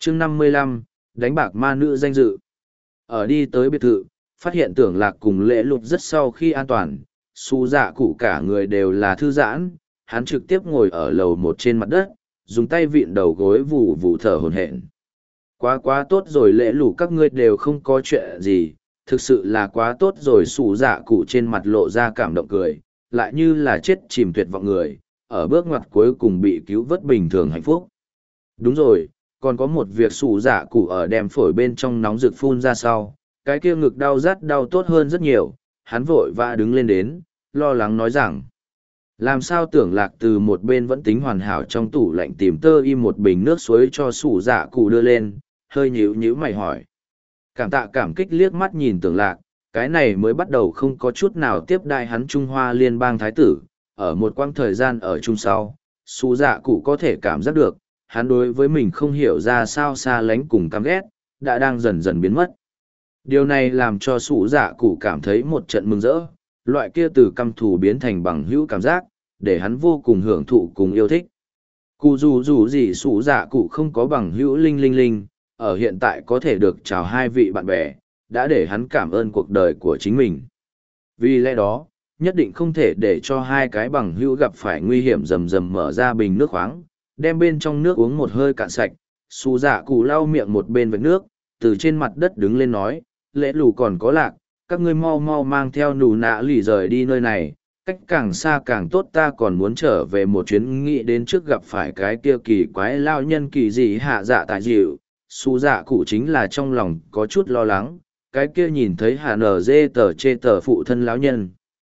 chương 55, đánh bạc ma nữ danh dự. Ở đi tới biệt thự, phát hiện Tưởng Lạc cùng Lễ Lục rất sau khi an toàn, Su Dạ Cụ cả người đều là thư giãn, hắn trực tiếp ngồi ở lầu một trên mặt đất, dùng tay vịn đầu gối vù vù thở hổn hển. Quá quá tốt rồi, Lễ Lục các ngươi đều không có chuyện gì, thực sự là quá tốt rồi. Su Dạ Cụ trên mặt lộ ra cảm động cười, lại như là chết chìm tuyệt vọng người, ở bước ngoặt cuối cùng bị cứu vớt bình thường hạnh phúc. Đúng rồi, còn có một việc. Su Dạ Cụ ở đem phổi bên trong nóng rực phun ra sau, cái kia ngực đau rát đau tốt hơn rất nhiều, hắn vội vã đứng lên đến, lo lắng nói rằng, làm sao Tưởng Lạc từ một bên vẫn tính hoàn hảo trong tủ lạnh tìm tơ im một bình nước suối cho Su Dạ Cụ đưa lên, hơi nhíu nhíu mày hỏi. Cảm tạ cảm kích liếc mắt nhìn Tưởng Lạc, cái này mới bắt đầu không có chút nào tiếp đai hắn Trung Hoa Liên bang thái tử, ở một quãng thời gian ở chung sau, Su Dạ Cụ có thể cảm giác được, hắn đối với mình không hiểu ra sao xa lánh cùng căm ghét, đã đang dần dần biến mất. Điều này làm cho Su Dạ Cụ cảm thấy một trận mừng rỡ, loại kia từ căm thù biến thành bằng hữu cảm giác, để hắn vô cùng hưởng thụ cùng yêu thích. Cụ dù gì Su Dạ Cụ không có bằng hữu linh, ở hiện tại có thể được chào hai vị bạn bè, đã để hắn cảm ơn cuộc đời của chính mình. Vì lẽ đó, nhất định không thể để cho hai cái bằng hữu gặp phải nguy hiểm. Rầm mở ra bình nước khoáng, đem bên trong nước uống một hơi cạn sạch. Su Dạ Cụ lau miệng một bên vệt nước, từ trên mặt đất đứng lên nói, Lễ Lù còn có Lạc, các ngươi mau mau mang theo Nù Nạ Lì rời đi nơi này, cách càng xa càng tốt, ta còn muốn trở về một chuyến, nghĩ đến trước gặp phải cái kia kỳ quái lao nhân kỳ gì hạ dạ tại dịu. Su Dạ Cụ chính là trong lòng có chút lo lắng, cái kia nhìn thấy hà nở dê tờ chê tờ phụ thân lão nhân.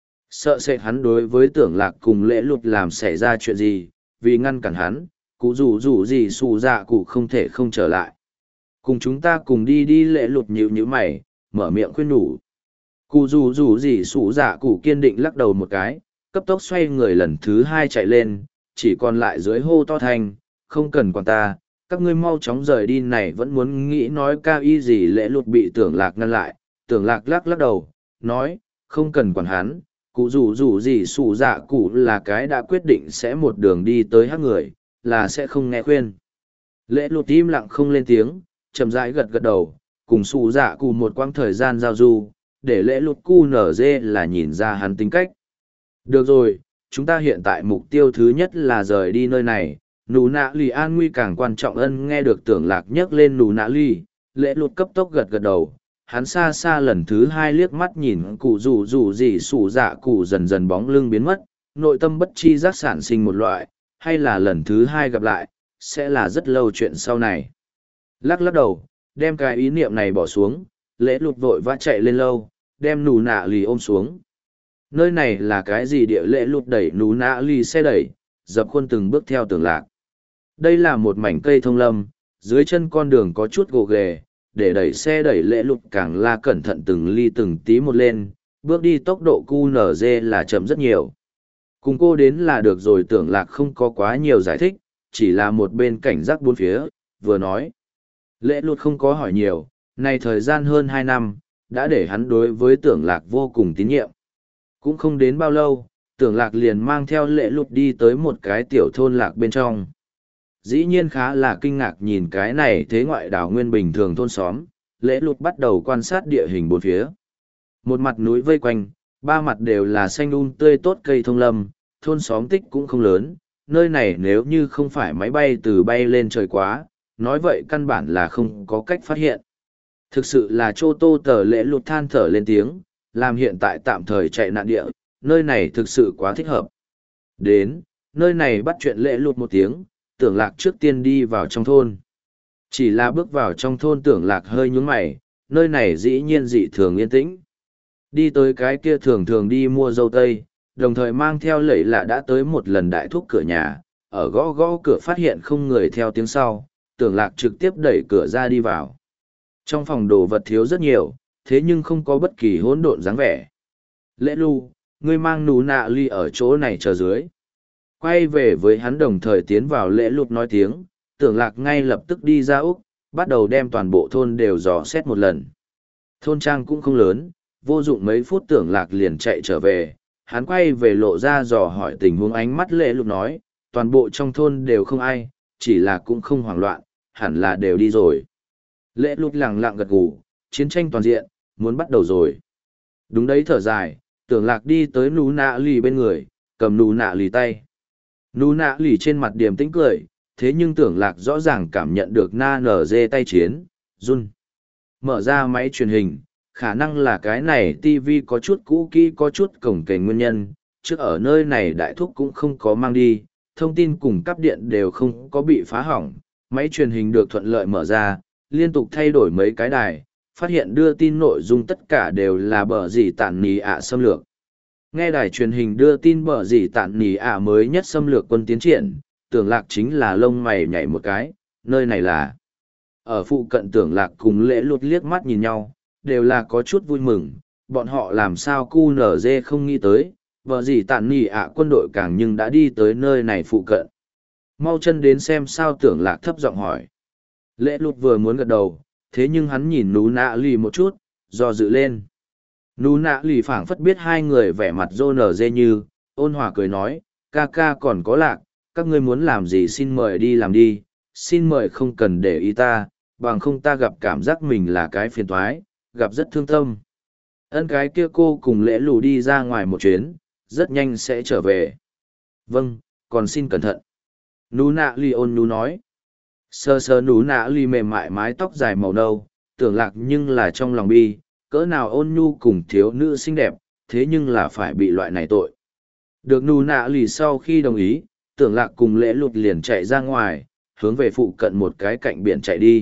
Sợ sệt hắn đối với Tưởng Lạc cùng Lễ Lục làm xảy ra chuyện gì, vì ngăn cản hắn, cụ dù gì Su Dạ Cụ không thể không trở lại. Cùng chúng ta cùng đi đi. Lễ Lục nhíu mày, mở miệng khuyên nhủ. Cụ dù gì Su Dạ Cụ kiên định lắc đầu một cái, cấp tốc xoay người lần thứ hai chạy lên, chỉ còn lại dưới hô to thanh, không cần quản ta, các ngươi mau chóng rời đi. Này vẫn muốn nghĩ nói cao y gì. Lễ Lục bị Tưởng Lạc ngăn lại, Tưởng Lạc lắc đầu, nói, không cần quản hắn, cụ dù gì Su Dạ Cụ là cái đã quyết định sẽ một đường đi tới hát người, là sẽ không nghe khuyên. Lễ Lục im lặng không lên tiếng, chậm rãi gật đầu, cùng Su Dạ Cụ một quãng thời gian giao du, để Lễ Lục cu nở dê là nhìn ra hắn tính cách. Được rồi, chúng ta hiện tại mục tiêu thứ nhất là rời đi nơi này. Nù Nạ Lì an nguy càng quan trọng. Nghe được Tưởng Lạc nhắc lên Nù Nạ Lì, Lễ Lục cấp tốc gật đầu, hắn xa xa lần thứ hai liếc mắt nhìn cụ dù gì Su Dạ Cụ dần dần bóng lưng biến mất, nội tâm bất chi giác sản sinh một loại, hay là lần thứ hai gặp lại, sẽ là rất lâu chuyện sau này. Lắc đầu, đem cái ý niệm này bỏ xuống, Lễ Lục vội vã chạy lên lâu, đem Nù Nạ Lì ôm xuống. Nơi này là cái gì địa? Lễ Lục đẩy Nù Nạ Lì xe đẩy, dập khuôn từng bước theo Tưởng Lạc. Đây là một mảnh cây thông lâm, dưới chân con đường có chút gồ ghề, để đẩy xe đẩy. Lễ Lục càng là cẩn thận từng ly từng tí một lên, bước đi tốc độ QNZ là chậm rất nhiều. Cùng cô đến là được rồi. Tưởng Lạc không có quá nhiều giải thích, chỉ là một bên cảnh giác bốn phía, vừa nói. Lễ Lục không có hỏi nhiều, này thời gian hơn 2 năm, đã để hắn đối với Tưởng Lạc vô cùng tín nhiệm. Cũng không đến bao lâu, Tưởng Lạc liền mang theo Lễ Lục đi tới một cái tiểu thôn lạc bên trong. Dĩ nhiên khá là kinh ngạc nhìn cái này thế ngoại đảo nguyên bình thường thôn xóm, Lễ Lục bắt đầu quan sát địa hình bốn phía. Một mặt núi vây quanh, ba mặt đều là xanh tươi tốt cây thông lâm, thôn xóm tích cũng không lớn, nơi này nếu như không phải máy bay từ bay lên trời quá, nói vậy căn bản là không có cách phát hiện. Thực sự là chô tô tờ. Lễ Lục than thở lên tiếng, làm hiện tại tạm thời chạy nạn địa, nơi này thực sự quá thích hợp. Đến, nơi này bắt chuyện. Lễ Lục một tiếng, Tưởng Lạc trước tiên đi vào trong thôn. Chỉ là bước vào trong thôn, Tưởng Lạc hơi nhún mày, nơi này dĩ nhiên dị thường yên tĩnh. Đi tới cái kia thường đi mua dâu tây, đồng thời mang theo Lẩy Lạ đã tới một lần đại thúc cửa nhà, ở gõ cửa phát hiện không người theo tiếng sau, Tưởng Lạc trực tiếp đẩy cửa ra đi vào. Trong phòng đồ vật thiếu rất nhiều, thế nhưng không có bất kỳ hỗn độn dáng vẻ. Lễ Lu, ngươi mang Nù Nạ Ly ở chỗ này chờ dưới. Quay về với hắn đồng thời tiến vào. Lễ Lục nói tiếng, Tưởng Lạc ngay lập tức đi ra Úc, bắt đầu đem toàn bộ thôn đều dò xét một lần. Thôn trang cũng không lớn, vô dụng mấy phút Tưởng Lạc liền chạy trở về, hắn quay về lộ ra dò hỏi tình huống. Ánh mắt Lễ Lục nói, toàn bộ trong thôn đều không ai, chỉ là cũng không hoảng loạn, hẳn là đều đi rồi. Lễ lục lẳng lặng gật gù, chiến tranh toàn diện, muốn bắt đầu rồi. Đúng đấy, thở dài, tưởng lạc đi tới nú nạ lì bên người, cầm nú nạ lì tay. Nú nạ lì trên mặt điềm tĩnh cười, thế nhưng tưởng lạc rõ ràng cảm nhận được na nở dê tay chiến, run. Mở ra máy truyền hình, khả năng là cái này TV có chút cũ kỹ có chút cồng kềnh nguyên nhân, trước ở nơi này đại thúc cũng không có mang đi, thông tin cùng cắp điện đều không có bị phá hỏng, máy truyền hình được thuận lợi mở ra, liên tục thay đổi mấy cái đài, phát hiện đưa tin nội dung tất cả đều là bờ dì tản nì ạ xâm lược. Nghe đài truyền hình đưa tin bờ dì tản nì ạ mới nhất xâm lược quân tiến triển, tưởng lạc chính là lông mày nhảy một cái, nơi này là. Ở phụ cận tưởng lạc cùng lễ lụt liếc mắt nhìn nhau, đều là có chút vui mừng, bọn họ làm sao cu nở dê không nghĩ tới, bờ dì tản nì ạ quân đội càng nhưng đã đi tới nơi này phụ cận. Mau chân đến xem sao, tưởng lạc thấp giọng hỏi. Lễ lụt vừa muốn gật đầu, thế nhưng hắn nhìn nú nạ lì một chút, do dự lên. Nú nạ lì phảng phất biết hai người vẻ mặt rô nở dê như, ôn hòa cười nói, ca ca còn có lạc, các ngươi muốn làm gì xin mời đi làm đi, xin mời không cần để ý ta, bằng không ta gặp cảm giác mình là cái phiền toái, gặp rất thương tâm. Ân cái kia cô cùng lễ lù đi ra ngoài một chuyến, rất nhanh sẽ trở về. Vâng, còn xin cẩn thận. Nú nạ lì ôn nú nói. Sơ sơ nú nạ lì mềm mại mái tóc dài màu nâu, tưởng lạc nhưng là trong lòng bi, cỡ nào ôn nhu cùng thiếu nữ xinh đẹp, thế nhưng là phải bị loại này tội. Được nú nạ lì sau khi đồng ý, tưởng lạc cùng lễ lụt liền chạy ra ngoài, hướng về phụ cận một cái cạnh biển chạy đi.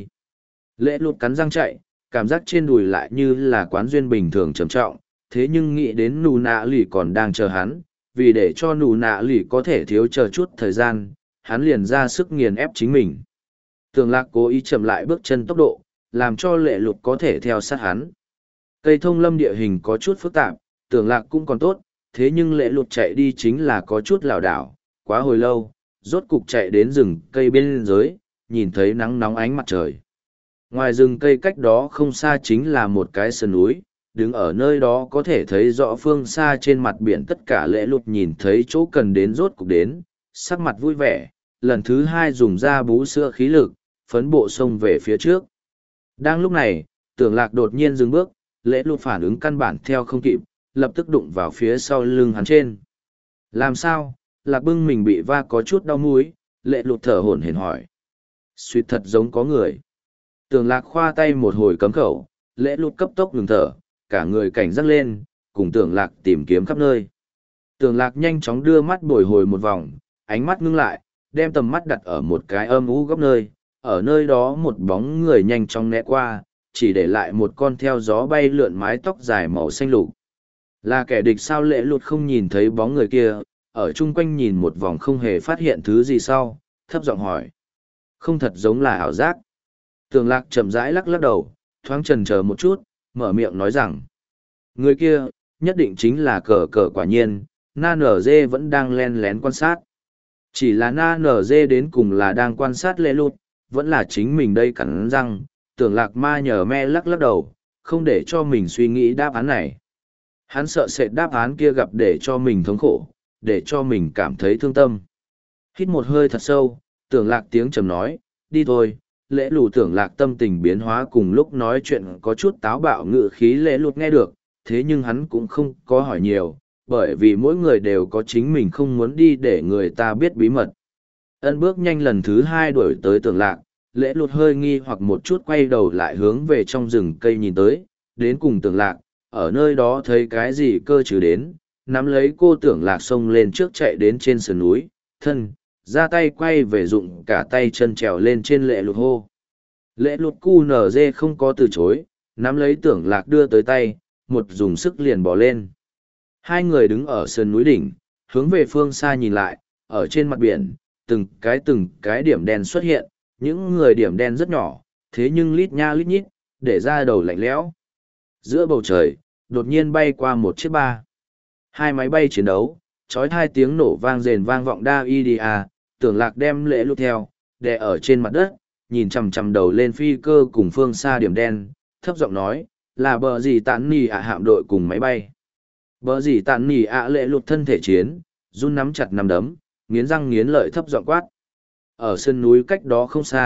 Lễ lụt cắn răng chạy, cảm giác trên đùi lại như là quán duyên bình thường trầm trọng, thế nhưng nghĩ đến nụ nạ lì còn đang chờ hắn, vì để cho nụ nạ lì có thể thiếu chờ chút thời gian, hắn liền ra sức nghiền ép chính mình. Tưởng lạc cố ý chậm lại bước chân tốc độ, làm cho lễ lụt có thể theo sát hắn. Cây thông lâm địa hình có chút phức tạp, tưởng lạc cũng còn tốt, thế nhưng lễ lụt chạy đi chính là có chút lảo đảo, quá hồi lâu, rốt cục chạy đến rừng cây bên dưới, nhìn thấy nắng nóng ánh mặt trời. Ngoài rừng cây cách đó không xa chính là một cái sườn núi, đứng ở nơi đó có thể thấy rõ phương xa trên mặt biển tất cả. Lễ lụt nhìn thấy chỗ cần đến rốt cục đến, sắc mặt vui vẻ, lần thứ hai dùng ra bú sữa khí lực, phấn bộ xông về phía trước. Đang lúc này, tưởng lạc đột nhiên dừng bước, lễ lụt phản ứng căn bản theo không kịp, lập tức đụng vào phía sau lưng hắn trên. Làm sao? Lạc bưng mình bị va có chút đau múi, lễ lụt thở hổn hển hỏi. Suýt thật giống có người. Tưởng lạc khoa tay một hồi cấm khẩu, lễ lụt cấp tốc ngừng thở, cả người cảnh giác lên, cùng tưởng lạc tìm kiếm khắp nơi. Tưởng lạc nhanh chóng đưa mắt bồi hồi một vòng, ánh mắt ngưng lại, đem tầm mắt đặt ở một cái âm u góc nơi, ở nơi đó một bóng người nhanh chóng né qua, chỉ để lại một con theo gió bay lượn mái tóc dài màu xanh lục. Là kẻ địch sao? Lễ lụt không nhìn thấy bóng người kia, ở chung quanh nhìn một vòng không hề phát hiện thứ gì sau, thấp giọng hỏi. Không thật giống là ảo giác. Tưởng lạc chậm rãi lắc lắc đầu, thoáng chần chờ một chút, mở miệng nói rằng. Người kia, nhất định chính là cờ cờ. Quả nhiên, na nở dê vẫn đang len lén quan sát. Chỉ là na nở dê đến cùng là đang quan sát lễ lụt, vẫn là chính mình đây cắn răng. Tưởng lạc ma nhờ me lắc lắc đầu, không để cho mình suy nghĩ đáp án này. Hắn sợ sệt đáp án kia gặp để cho mình thống khổ, để cho mình cảm thấy thương tâm. Hít một hơi thật sâu, tưởng lạc tiếng trầm nói, đi thôi. Lễ lù tưởng lạc tâm tình biến hóa, cùng lúc nói chuyện có chút táo bạo ngự khí. Lễ lụt nghe được, thế nhưng hắn cũng không có hỏi nhiều, bởi vì mỗi người đều có chính mình không muốn đi để người ta biết bí mật. Ân bước nhanh lần thứ hai đuổi tới tưởng lạc, lễ lụt hơi nghi hoặc một chút quay đầu lại hướng về trong rừng cây nhìn tới, đến cùng tưởng lạc, ở nơi đó thấy cái gì cơ chứ đến, nắm lấy cô tưởng lạc xông lên trước chạy đến trên sườn núi, thân, ra tay quay về dụng cả tay chân trèo lên trên lễ lụt hô. Lễ lụt cu nở dê không có từ chối, nắm lấy tưởng lạc đưa tới tay, một dùng sức liền bỏ lên. Hai người đứng ở sườn núi đỉnh, hướng về phương xa nhìn lại, ở trên mặt biển, từng cái điểm đen xuất hiện, những người điểm đen rất nhỏ, thế nhưng lít nha lít nhít, để ra đầu lạnh lẽo. Giữa bầu trời, đột nhiên bay qua một chiếc ba. Hai máy bay chiến đấu, chói hai tiếng nổ vang rền vang vọng đa idia, tưởng lạc đem lễ lụt theo, đè ở trên mặt đất, nhìn chằm chằm đầu lên phi cơ cùng phương xa điểm đen, thấp giọng nói, là bờ gì tán nì ạ hạm đội cùng máy bay. Bờ gì tán nì ạ lễ lụt thân thể chiến, run nắm chặt nắm đấm, nghiến răng nghiến lợi thấp giọng quát. Ở sân núi cách đó không xa,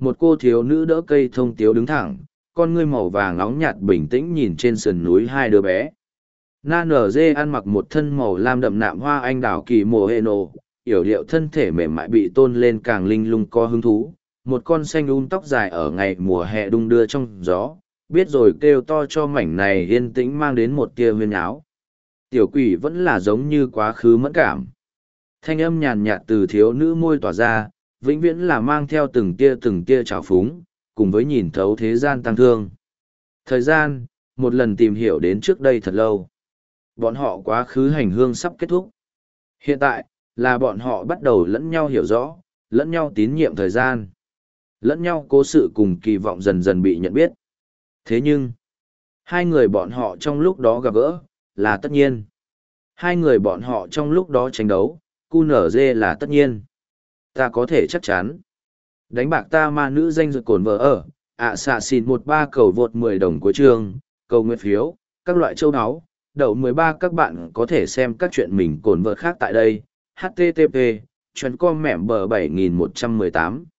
một cô thiếu nữ đỡ cây thông tiếu đứng thẳng, con ngươi màu vàng nóng nhạt bình tĩnh nhìn trên sườn núi hai đứa bé. Na nở dê ăn mặc một thân màu lam đậm nạm hoa anh đào kỳ mồ hệ nổ, yểu điệu thân thể mềm mại bị tôn lên càng linh lung có hứng thú. Một con xanh tóc dài ở ngày mùa hè đung đưa trong gió, biết rồi kêu to cho mảnh này yên tĩnh mang đến một tia huyên áo. Tiểu quỷ vẫn là giống như quá khứ mẫn cảm. Thanh âm nhàn nhạt từ thiếu nữ môi tỏa ra, vĩnh viễn là mang theo từng tia trào phúng, cùng với nhìn thấu thế gian tăng thương. Thời gian, một lần tìm hiểu đến trước đây thật lâu. Bọn họ quá khứ hành hương sắp kết thúc. Hiện tại, là bọn họ bắt đầu lẫn nhau hiểu rõ, lẫn nhau tín nhiệm thời gian. Lẫn nhau cố sự cùng kỳ vọng dần dần bị nhận biết. Thế nhưng, hai người bọn họ trong lúc đó gặp gỡ, là tất nhiên. Hai người bọn họ trong lúc đó tranh đấu, QNZ là tất nhiên. Ta có thể chắc chắn. Đánh bạc ta ma nữ danh dự cồn vợ ở, xạ xin 13 cầu vượt 10 đồng cuối trường, cầu nguyện phiếu, các loại châu áo. Đậu 13 các bạn có thể xem các chuyện mình cồn vợ khác tại đây. http://com mẻm bờ 7118